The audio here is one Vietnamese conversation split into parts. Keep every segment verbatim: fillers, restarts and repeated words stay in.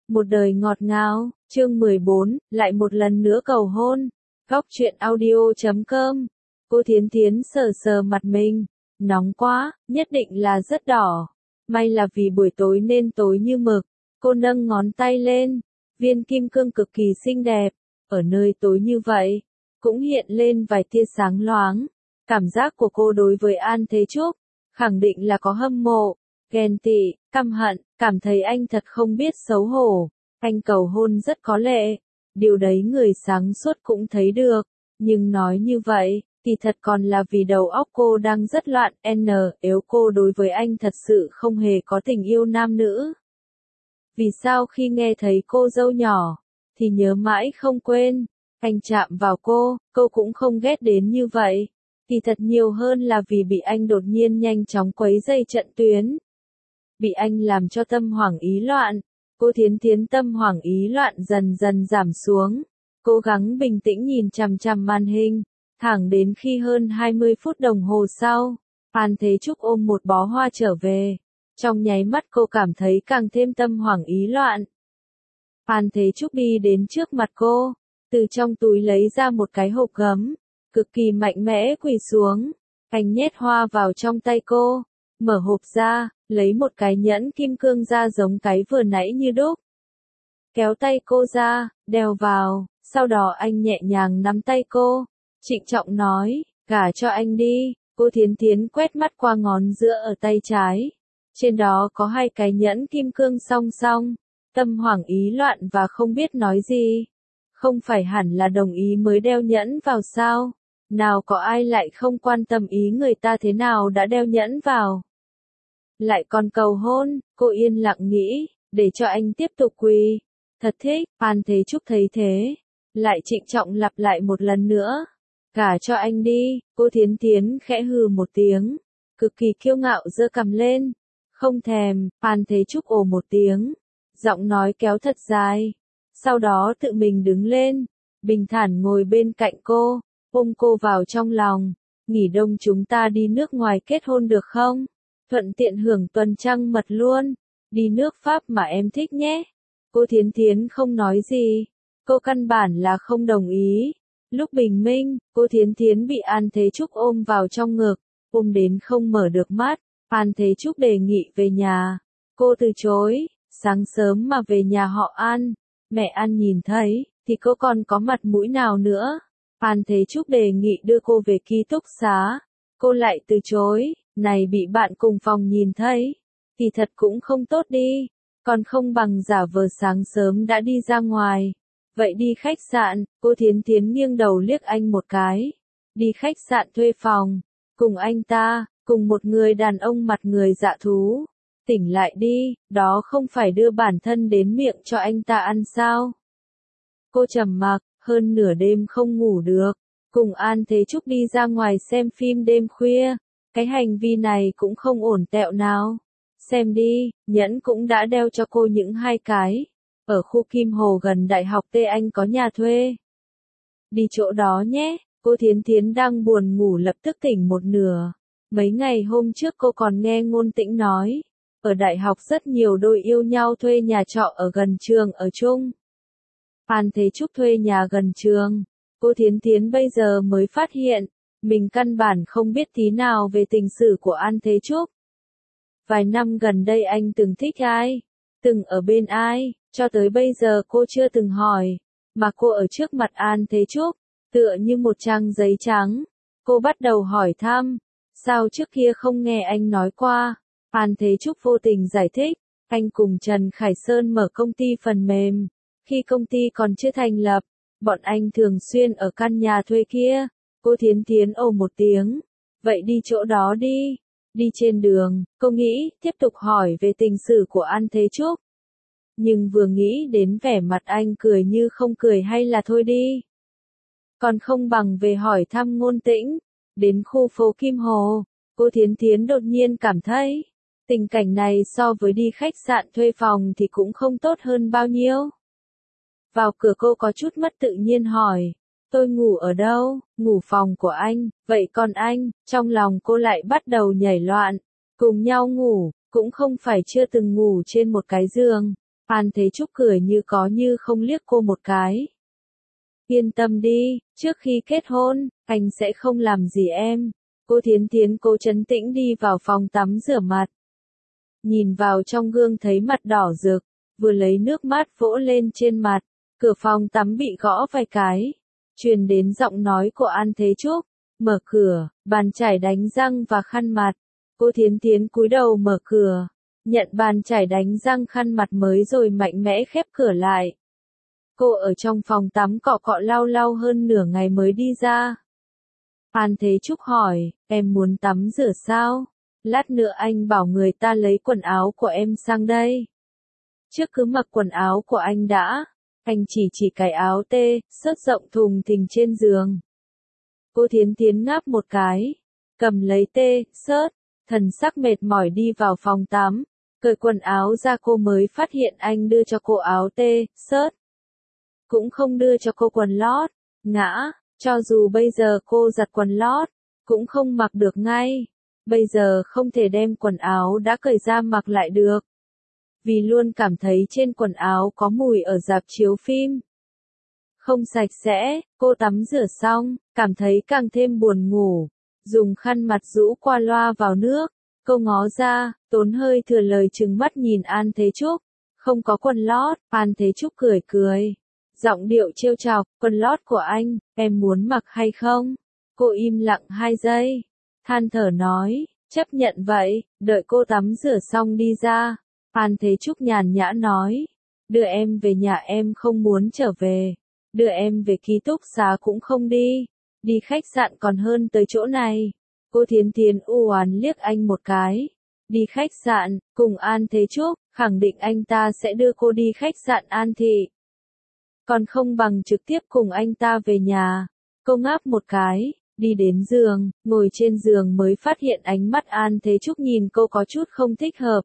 Một đời ngọt ngào, chương mười bốn, lại một lần nữa cầu hôn. Góc truyện audio chấm com. Cô Thiến Thiến sờ sờ mặt mình. Nóng quá, nhất định là rất đỏ. May là vì buổi tối nên tối như mực. Cô nâng ngón tay lên. Viên kim cương cực kỳ xinh đẹp. Ở nơi tối như vậy, cũng hiện lên vài tia sáng loáng. Cảm giác của cô đối với An Thế Trúc, khẳng định là có hâm mộ, ghen tị, căm hận, cảm thấy anh thật không biết xấu hổ. Anh cầu hôn rất có lệ. Điều đấy người sáng suốt cũng thấy được. Nhưng nói như vậy, thì thật còn là vì đầu óc cô đang rất loạn. N, nếu cô đối với anh thật sự không hề có tình yêu nam nữ. Vì sao khi nghe thấy cô dâu nhỏ, thì nhớ mãi không quên. Anh chạm vào cô, cô cũng không ghét đến như vậy. Thì thật nhiều hơn là vì bị anh đột nhiên nhanh chóng quấy dây trận tuyến. Bị anh làm cho tâm hoảng ý loạn. Cô Thiến Thiến tâm hoảng ý loạn dần dần giảm xuống. Cố gắng bình tĩnh nhìn chằm chằm màn hình. Thẳng đến khi hơn hai mươi phút đồng hồ sau, An Thế Trúc ôm một bó hoa trở về. Trong nháy mắt cô cảm thấy càng thêm tâm hoảng ý loạn. An Thế Trúc đi đến trước mặt cô, từ trong túi lấy ra một cái hộp gấm, cực kỳ mạnh mẽ quỳ xuống. Anh nhét hoa vào trong tay cô, mở hộp ra, lấy một cái nhẫn kim cương ra giống cái vừa nãy như đúc. Kéo tay cô ra, đeo vào, sau đó anh nhẹ nhàng nắm tay cô, trịnh trọng nói, gả cho anh đi. Cô Thiến Thiến quét mắt qua ngón giữa ở tay trái. Trên đó có hai cái nhẫn kim cương song song, tâm hoảng ý loạn và không biết nói gì. Không phải hẳn là đồng ý mới đeo nhẫn vào sao? Nào có ai lại không quan tâm ý người ta thế nào đã đeo nhẫn vào. Lại còn cầu hôn, cô yên lặng nghĩ, để cho anh tiếp tục quỳ. Thật thích, An Thế Trúc thấy thế. Lại trịnh trọng lặp lại một lần nữa. Gả cho anh đi. Cô Thiến Thiến khẽ hừ một tiếng. Cực kỳ kiêu ngạo giơ cằm lên. Không thèm. An Thế Trúc ồ một tiếng. Giọng nói kéo thật dài. Sau đó tự mình đứng lên. Bình thản ngồi bên cạnh cô. Ôm cô vào trong lòng. Nghỉ đông chúng ta đi nước ngoài kết hôn được không? Thuận tiện hưởng tuần trăng mật luôn. Đi nước Pháp mà em thích nhé. Cô Thiến Thiến không nói gì. Cô căn bản là không đồng ý. Lúc bình minh, cô Thiến Thiến bị An Thế Trúc ôm vào trong ngực. Ôm đến không mở được mắt. An Thế Trúc đề nghị về nhà. Cô từ chối. Sáng sớm mà về nhà họ An. Mẹ An nhìn thấy, thì cô còn có mặt mũi nào nữa. An Thế Trúc đề nghị đưa cô về ký túc xá. Cô lại từ chối. Này bị bạn cùng phòng nhìn thấy, thì thật cũng không tốt đi. Còn không bằng giả vờ sáng sớm đã đi ra ngoài. Vậy đi khách sạn. Cô Thiến Thiến nghiêng đầu liếc anh một cái. Đi khách sạn thuê phòng. Cùng anh ta, cùng một người đàn ông mặt người dạ thú. Tỉnh lại đi, đó không phải đưa bản thân đến miệng cho anh ta ăn sao? Cô trầm mặc, hơn nửa đêm không ngủ được. Cùng An Thế Trúc đi ra ngoài xem phim đêm khuya. Cái hành vi này cũng không ổn tẹo nào. Xem đi, nhẫn cũng đã đeo cho cô những hai cái. Ở khu Kim Hồ gần Đại học T Anh có nhà thuê. Đi chỗ đó nhé. Cô Thiến Thiến đang buồn ngủ lập tức tỉnh một nửa. Mấy ngày hôm trước cô còn nghe Ngôn Tĩnh nói. Ở đại học rất nhiều đôi yêu nhau thuê nhà trọ ở gần trường ở chung. An Thế Trúc thuê nhà gần trường. Cô Thiến Thiến bây giờ mới phát hiện. Mình căn bản không biết tí nào về tình sử của An Thế Trúc. Vài năm gần đây anh từng thích ai? Từng ở bên ai? Cho tới bây giờ cô chưa từng hỏi. Mà cô ở trước mặt An Thế Trúc, tựa như một trang giấy trắng. Cô bắt đầu hỏi thăm. Sao trước kia không nghe anh nói qua? An Thế Trúc vô tình giải thích. Anh cùng Trần Khải Sơn mở công ty phần mềm. Khi công ty còn chưa thành lập, bọn anh thường xuyên ở căn nhà thuê kia. Cô Thiến Thiến ồ một tiếng. Vậy đi chỗ đó đi. Đi trên đường, cô nghĩ, tiếp tục hỏi về tình sử của An Thế Trúc. Nhưng vừa nghĩ đến vẻ mặt anh cười như không cười hay là thôi đi. Còn không bằng về hỏi thăm Ngôn Tĩnh. Đến khu phố Kim Hồ, cô Thiến Thiến đột nhiên cảm thấy, tình cảnh này so với đi khách sạn thuê phòng thì cũng không tốt hơn bao nhiêu. Vào cửa cô có chút mất tự nhiên hỏi. Tôi ngủ ở đâu? Ngủ phòng của anh. Vậy còn anh? Trong lòng cô lại bắt đầu nhảy loạn. Cùng nhau ngủ, cũng không phải chưa từng ngủ trên một cái giường. An Thế Trúc cười như có như không liếc cô một cái. Yên tâm đi, trước khi kết hôn, anh sẽ không làm gì em. Cô Thiến Thiến cố trấn tĩnh đi vào phòng tắm rửa mặt. Nhìn vào trong gương thấy mặt đỏ rực, vừa lấy nước mát vỗ lên trên mặt, cửa phòng tắm bị gõ vài cái. Truyền đến giọng nói của An Thế Trúc, mở cửa, bàn chải đánh răng và khăn mặt. Cô Thiến Thiến cúi đầu mở cửa, nhận bàn chải đánh răng khăn mặt mới rồi mạnh mẽ khép cửa lại. Cô ở trong phòng tắm cọ cọ lau lau hơn nửa ngày mới đi ra. An Thế Trúc hỏi, em muốn tắm rửa sao? Lát nữa anh bảo người ta lấy quần áo của em sang đây. Trước cứ mặc quần áo của anh đã. Anh chỉ chỉ cái áo tê, sớt rộng thùng thình trên giường. Cô Thiến Thiến ngáp một cái, cầm lấy tê, sớt, thần sắc mệt mỏi đi vào phòng tắm. Cởi quần áo ra cô mới phát hiện anh đưa cho cô áo tê, sớt. Cũng không đưa cho cô quần lót, ngã, cho dù bây giờ cô giặt quần lót, cũng không mặc được ngay. Bây giờ không thể đem quần áo đã cởi ra mặc lại được. Vì luôn cảm thấy trên quần áo có mùi ở rạp chiếu phim. Không sạch sẽ, cô tắm rửa xong, cảm thấy càng thêm buồn ngủ. Dùng khăn mặt rũ qua loa vào nước, cô ngó ra, tốn hơi thừa lời trừng mắt nhìn An Thế Trúc. Không có quần lót, An Thế Trúc cười cười. Giọng điệu trêu chọc, quần lót của anh, em muốn mặc hay không? Cô im lặng hai giây, than thở nói, chấp nhận vậy, đợi cô tắm rửa xong đi ra. An Thế Trúc nhàn nhã nói, đưa em về nhà em không muốn trở về, đưa em về ký túc xá cũng không đi, đi khách sạn còn hơn tới chỗ này. Cô Thiến Thiến u oán liếc anh một cái, đi khách sạn, cùng An Thế Trúc, khẳng định anh ta sẽ đưa cô đi khách sạn An Thị. Còn không bằng trực tiếp cùng anh ta về nhà. Cô ngáp một cái, đi đến giường, ngồi trên giường mới phát hiện ánh mắt An Thế Trúc nhìn cô có chút không thích hợp.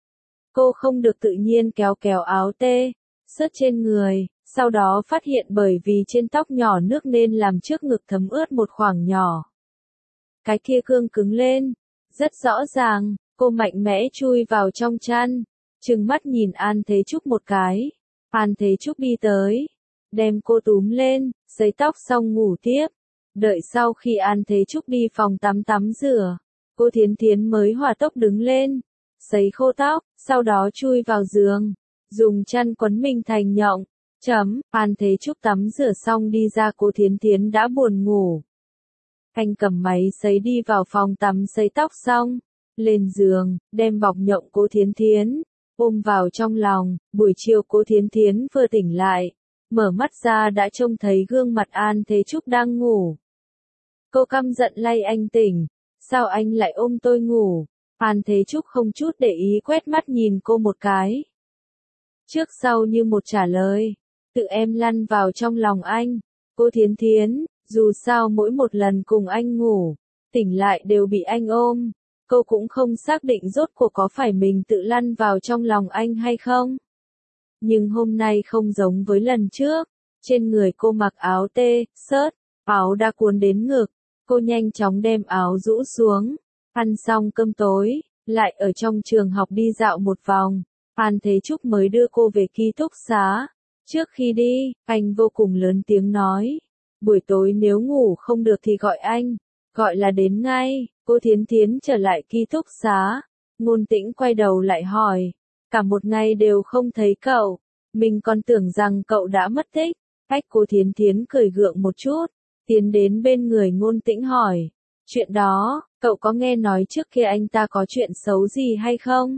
Cô không được tự nhiên kéo kéo áo tê, sớt trên người, sau đó phát hiện bởi vì trên tóc nhỏ nước nên làm trước ngực thấm ướt một khoảng nhỏ. Cái kia cương cứng lên, rất rõ ràng, cô mạnh mẽ chui vào trong chăn, trừng mắt nhìn An Thế Trúc một cái. An Thế Trúc đi tới, đem cô túm lên, sấy tóc xong ngủ tiếp. Đợi sau khi An Thế Trúc đi phòng tắm tắm rửa, cô Thiến Thiến mới hỏa tốc đứng lên, sấy khô tóc, sau đó chui vào giường, dùng chăn quấn mình thành nhộng. Chấm, An Thế Trúc tắm rửa xong đi ra cô Thiến Thiến đã buồn ngủ. Anh cầm máy sấy đi vào phòng tắm sấy tóc xong, lên giường, đem bọc nhộng cô Thiến Thiến, ôm vào trong lòng. Buổi chiều cô Thiến Thiến vừa tỉnh lại, mở mắt ra đã trông thấy gương mặt An Thế Trúc đang ngủ. Cô căm giận lay anh tỉnh, sao anh lại ôm tôi ngủ? An Thế Trúc không chút để ý quét mắt nhìn cô một cái. Trước sau như một trả lời, tự em lăn vào trong lòng anh. Cô Thiến Thiến, dù sao mỗi một lần cùng anh ngủ, tỉnh lại đều bị anh ôm. Cô cũng không xác định rốt cuộc có phải mình tự lăn vào trong lòng anh hay không. Nhưng hôm nay không giống với lần trước, trên người cô mặc áo tê, sớt, áo đã cuốn đến ngực, cô nhanh chóng đem áo rũ xuống, ăn xong cơm tối, lại ở trong trường học đi dạo một vòng, An Thế Trúc mới đưa cô về ký túc xá. Trước khi đi, anh vô cùng lớn tiếng nói, buổi tối nếu ngủ không được thì gọi anh, gọi là đến ngay. Cô Thiến Thiến trở lại ký túc xá, Ngôn Tĩnh quay đầu lại hỏi, cả một ngày đều không thấy cậu, mình còn tưởng rằng cậu đã mất tích. Ách, cô Thiến Thiến cười gượng một chút, tiến đến bên người Ngôn Tĩnh hỏi, chuyện đó, cậu có nghe nói trước kia anh ta có chuyện xấu gì hay không?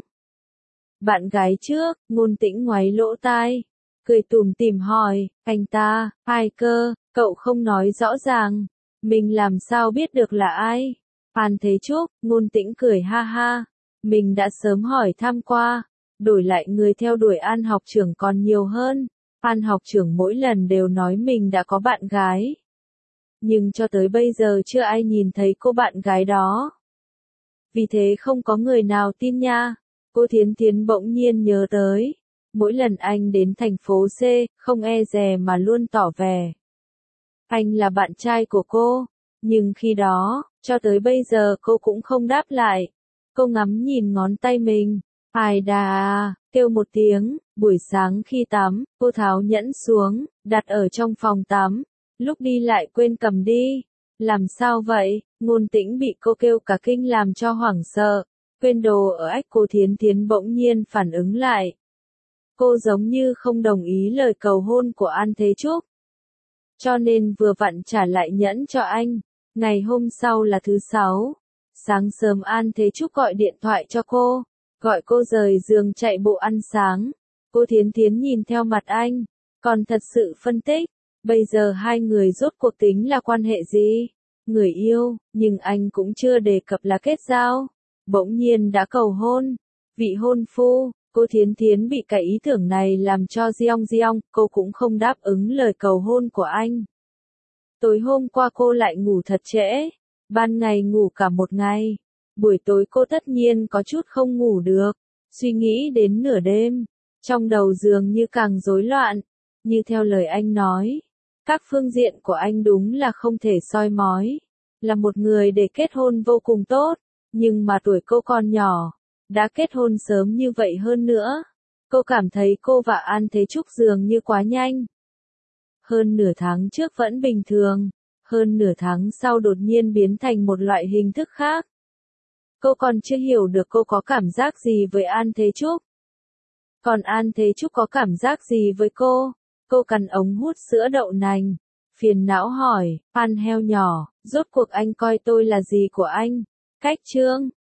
Bạn gái trước, Ngôn Tĩnh ngoáy lỗ tai, cười tủm tỉm hỏi, anh ta, ai cơ, cậu không nói rõ ràng, mình làm sao biết được là ai? An Thế Trúc, Ngôn Tĩnh cười ha ha, mình đã sớm hỏi thăm qua, đổi lại người theo đuổi An học trưởng còn nhiều hơn. An học trưởng mỗi lần đều nói mình đã có bạn gái. Nhưng cho tới bây giờ chưa ai nhìn thấy cô bạn gái đó. Vì thế không có người nào tin nha. Cô Thiến Thiến bỗng nhiên nhớ tới. Mỗi lần anh đến thành phố C, không e dè mà luôn tỏ vẻ. Anh là bạn trai của cô. Nhưng khi đó, cho tới bây giờ cô cũng không đáp lại. Cô ngắm nhìn ngón tay mình. Ai đà, kêu một tiếng, Buổi sáng khi tắm, cô tháo nhẫn xuống, đặt ở trong phòng tắm. Lúc đi lại quên cầm đi. Làm sao vậy? Ngôn Tĩnh bị cô kêu cả kinh làm cho hoảng sợ. Quên đồ ở ách cô Thiến Thiến bỗng nhiên phản ứng lại. Cô giống như không đồng ý lời cầu hôn của An Thế Trúc. Cho nên vừa vặn trả lại nhẫn cho anh. Ngày hôm sau là thứ sáu. Sáng sớm An Thế Trúc gọi điện thoại cho cô. Gọi cô rời giường chạy bộ ăn sáng. Cô Thiến Thiến nhìn theo mặt anh. Còn thật sự phân tích. Bây giờ hai người rốt cuộc tính là quan hệ gì? Người yêu, nhưng anh cũng chưa đề cập là kết giao. Bỗng nhiên đã cầu hôn. Vị hôn phu, cô Thiến Thiến bị cái ý tưởng này làm cho giong giong, cô cũng không đáp ứng lời cầu hôn của anh. Tối hôm qua cô lại ngủ thật trễ. Ban ngày ngủ cả một ngày. Buổi tối cô tất nhiên có chút không ngủ được. Suy nghĩ đến nửa đêm. Trong đầu giường như càng rối loạn. Như theo lời anh nói. Các phương diện của anh đúng là không thể soi mói. Là một người để kết hôn vô cùng tốt. Nhưng mà tuổi cô còn nhỏ. Đã kết hôn sớm như vậy hơn nữa. Cô cảm thấy cô và An Thế Trúc dường như quá nhanh. Hơn nửa tháng trước vẫn bình thường. Hơn nửa tháng sau đột nhiên biến thành một loại hình thức khác. Cô còn chưa hiểu được cô có cảm giác gì với An Thế Trúc. Còn An Thế Trúc có cảm giác gì với cô? Cô cắn ống hút sữa đậu nành. Phiền não hỏi, An heo nhỏ, rốt cuộc anh coi tôi là gì của anh? Cách trương.